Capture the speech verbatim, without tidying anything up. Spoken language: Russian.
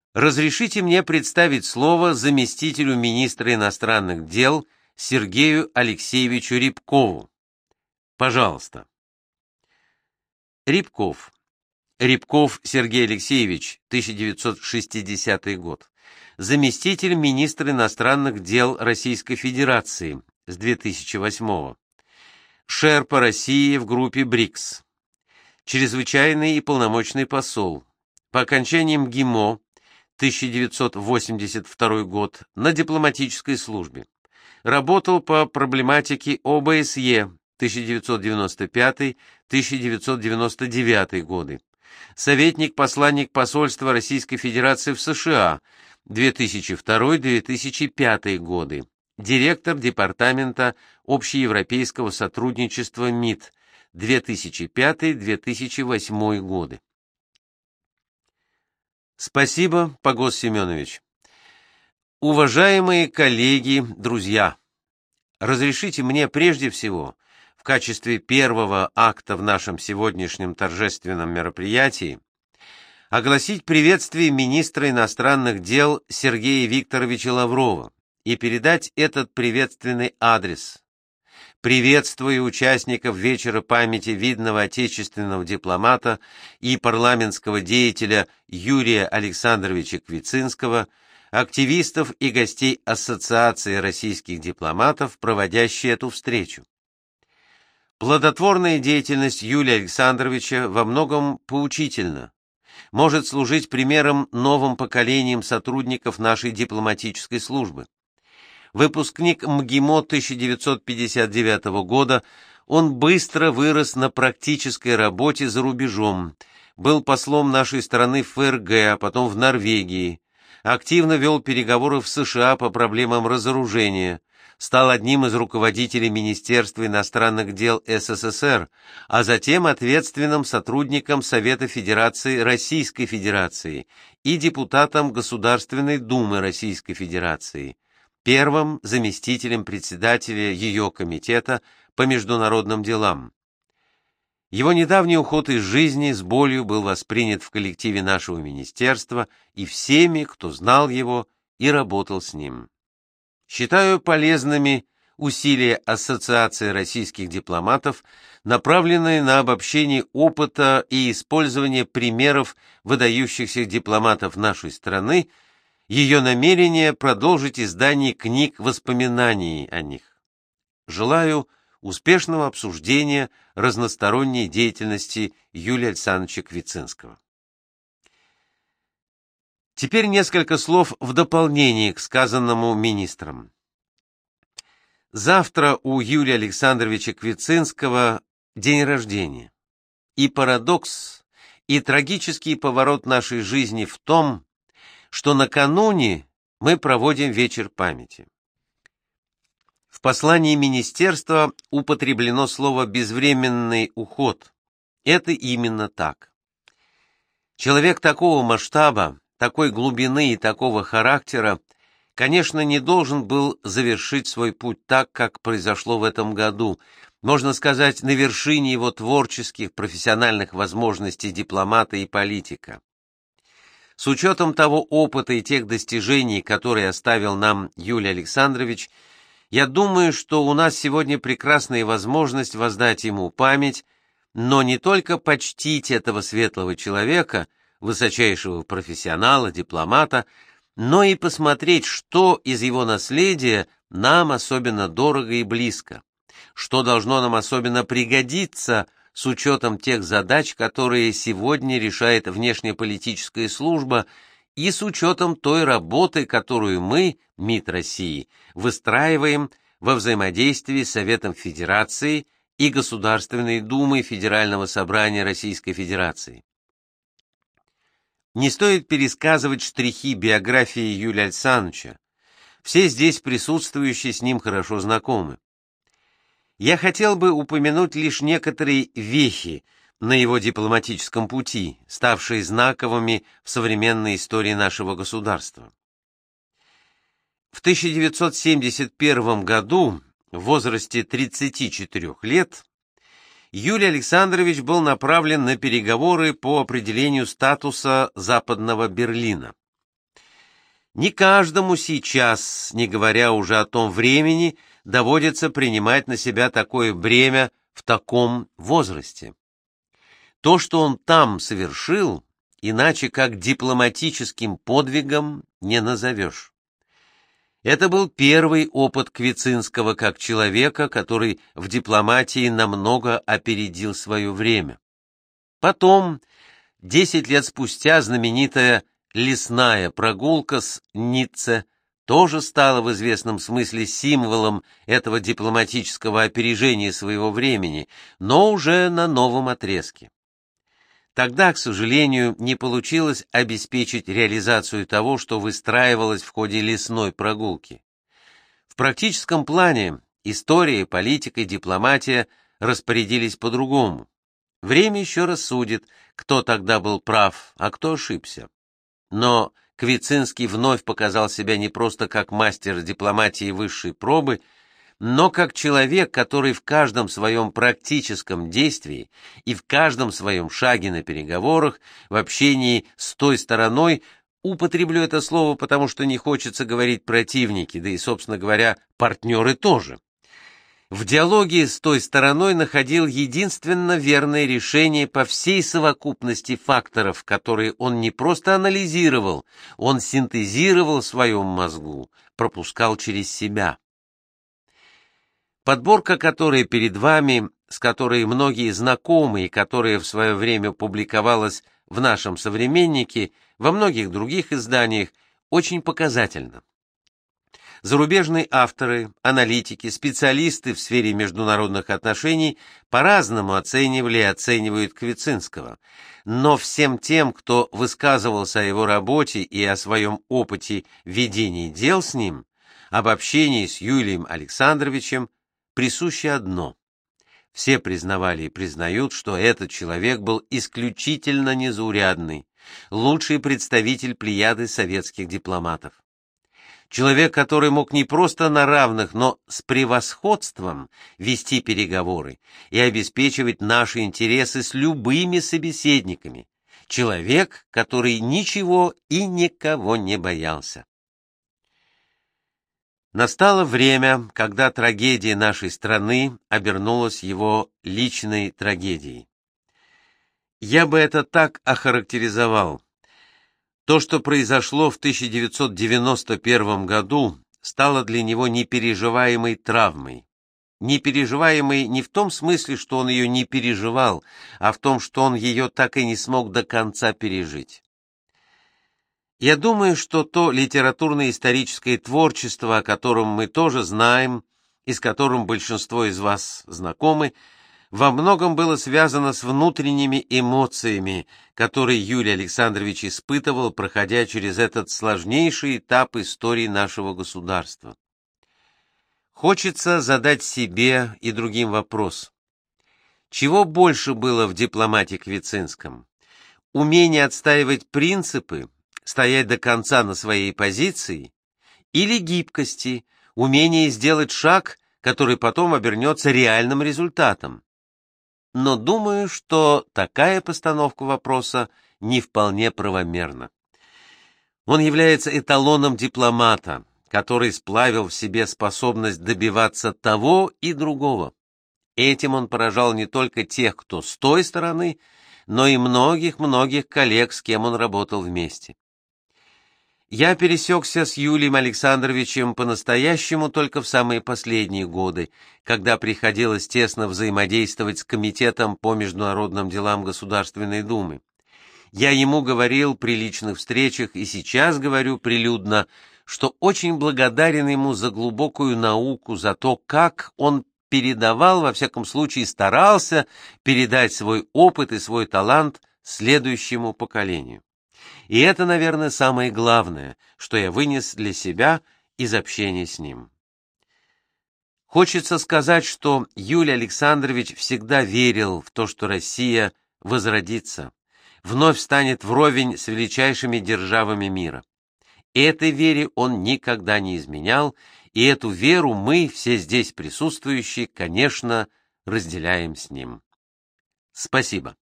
Разрешите мне представить слово заместителю министра иностранных дел Сергею Алексеевичу Рябкову. Пожалуйста. Рябков. Рябков Сергей Алексеевич, тысяча девятьсот шестидесятый год. Заместитель министра иностранных дел Российской Федерации с две тысячи восьмого. Шерпа России в группе БРИКС. Чрезвычайный и полномочный посол. По окончании МГИМО тысяча девятьсот восемьдесят второй год на дипломатической службе. Работал по проблематике ОБСЕ тысяча девятьсот девяносто пятый — тысяча девятьсот девяносто девятый годы. Советник-посланник посольства Российской Федерации в США две тысячи второй — две тысячи пятый годы. Директор Департамента общеевропейского сотрудничества МИД две тысячи пятый — две тысячи восьмой годы. Спасибо, Погос Семенович. Уважаемые коллеги, друзья, разрешите мне прежде всего в качестве первого акта в нашем сегодняшнем торжественном мероприятии огласить приветствие министра иностранных дел Сергея Викторовича Лаврова и передать этот приветственный адрес. Приветствую участников вечера памяти видного отечественного дипломата и парламентского деятеля Юрия Александровича Квицинского, активистов и гостей Ассоциации российских дипломатов, проводящей эту встречу. Плодотворная деятельность Юрия Александровича во многом поучительна, может служить примером новым поколениям сотрудников нашей дипломатической службы. Выпускник МГИМО тысяча девятьсот пятьдесят девятого года, он быстро вырос на практической работе за рубежом, был послом нашей страны в ФРГ, а потом в Норвегии, активно вел переговоры в США по проблемам разоружения, стал одним из руководителей Министерства иностранных дел СССР, а затем ответственным сотрудником Совета Федерации Российской Федерации и депутатом Государственной Думы Российской Федерации, первым заместителем председателя ее комитета по международным делам. Его недавний уход из жизни с болью был воспринят в коллективе нашего министерства и всеми, кто знал его и работал с ним. Считаю полезными усилия Ассоциации российских дипломатов, направленные на обобщение опыта и использование примеров выдающихся дипломатов нашей страны, ее намерение продолжить издание книг воспоминаний о них. Желаю успешного обсуждения разносторонней деятельности Юрия Александровича Квицинского. Теперь несколько слов в дополнение к сказанному министром. Завтра у Юрия Александровича Квицинского день рождения. И парадокс, и трагический поворот нашей жизни в том, что накануне мы проводим вечер памяти. В послании министерства употреблено слово «безвременный уход». Это именно так. Человек такого масштаба, такой глубины и такого характера, конечно, не должен был завершить свой путь так, как произошло в этом году, можно сказать, на вершине его творческих, профессиональных возможностей дипломата и политика. С учетом того опыта и тех достижений, которые оставил нам Юрий Александрович, я думаю, что у нас сегодня прекрасная возможность воздать ему память, но не только почтить этого светлого человека, высочайшего профессионала, дипломата, но и посмотреть, что из его наследия нам особенно дорого и близко, что должно нам особенно пригодиться с учетом тех задач, которые сегодня решает внешнеполитическая служба, и с учетом той работы, которую мы, МИД России, выстраиваем во взаимодействии с Советом Федерации и Государственной Думой Федерального собрания Российской Федерации. Не стоит пересказывать штрихи биографии Юрия Александровича, все здесь присутствующие с ним хорошо знакомы. Я хотел бы упомянуть лишь некоторые вехи на его дипломатическом пути, ставшие знаковыми в современной истории нашего государства. В тысяча девятьсот семьдесят первом году, в возрасте тридцати четырёх лет, Юрий Александрович был направлен на переговоры по определению статуса Западного Берлина. Не каждому сейчас, не говоря уже о том времени, доводится принимать на себя такое бремя в таком возрасте. То, что он там совершил, иначе как дипломатическим подвигом не назовешь. Это был первый опыт Квицинского как человека, который в дипломатии намного опередил свое время. Потом, десять лет спустя, знаменитая лесная прогулка с Ницце тоже стала в известном смысле символом этого дипломатического опережения своего времени, но уже на новом отрезке. Тогда, к сожалению, не получилось обеспечить реализацию того, что выстраивалось в ходе лесной прогулки. В практическом плане история, политика и дипломатия распорядились по-другому. Время еще рассудит, кто тогда был прав, а кто ошибся. Но Квицинский вновь показал себя не просто как мастер дипломатии высшей пробы, но как человек, который в каждом своем практическом действии и в каждом своем шаге на переговорах, в общении с той стороной, употреблю это слово, потому что не хочется говорить противники, да и, собственно говоря, партнеры тоже, в диалоге с той стороной находил единственно верное решение по всей совокупности факторов, которые он не просто анализировал, он синтезировал в своем мозгу, пропускал через себя. Подборка, которая перед вами, с которой многие знакомы и которая в свое время публиковалась в нашем «Современнике», во многих других изданиях, очень показательна. Зарубежные авторы, аналитики, специалисты в сфере международных отношений по-разному оценивали и оценивают Квицинского, но всем тем, кто высказывался о его работе и о своем опыте ведения дел с ним, об общении с Юлием Александровичем, присуще одно. Все признавали и признают, что этот человек был исключительно незаурядный, лучший представитель плеяды советских дипломатов. Человек, который мог не просто на равных, но с превосходством вести переговоры и обеспечивать наши интересы с любыми собеседниками. Человек, который ничего и никого не боялся. Настало время, когда трагедия нашей страны обернулась его личной трагедией. Я бы это так охарактеризовал. То, что произошло в тысяча девятьсот девяносто первом году, стало для него непереживаемой травмой. Непереживаемой не в том смысле, что он ее не переживал, а в том, что он ее так и не смог до конца пережить. Я думаю, что то литературно-историческое творчество, о котором мы тоже знаем, и с которым большинство из вас знакомы, во многом было связано с внутренними эмоциями, которые Юлий Александрович испытывал, проходя через этот сложнейший этап истории нашего государства. Хочется задать себе и другим вопрос. Чего больше было в дипломате Квицинском? Умение отстаивать принципы, стоять до конца на своей позиции, или гибкости, умение сделать шаг, который потом обернется реальным результатом? Но думаю, что такая постановка вопроса не вполне правомерна. Он является эталоном дипломата, который сплавил в себе способность добиваться того и другого. Этим он поражал не только тех, кто с той стороны, но и многих-многих коллег, с кем он работал вместе. Я пересекся с Юлием Александровичем по-настоящему только в самые последние годы, когда приходилось тесно взаимодействовать с Комитетом по международным делам Государственной Думы. Я ему говорил при личных встречах и сейчас говорю прилюдно, что очень благодарен ему за глубокую науку, за то, как он передавал, во всяком случае старался передать свой опыт и свой талант следующему поколению. И это, наверное, самое главное, что я вынес для себя из общения с ним. Хочется сказать, что Юлий Александрович всегда верил в то, что Россия возродится, вновь станет вровень с величайшими державами мира. Этой вере он никогда не изменял, и эту веру мы, все здесь присутствующие, конечно, разделяем с ним. Спасибо.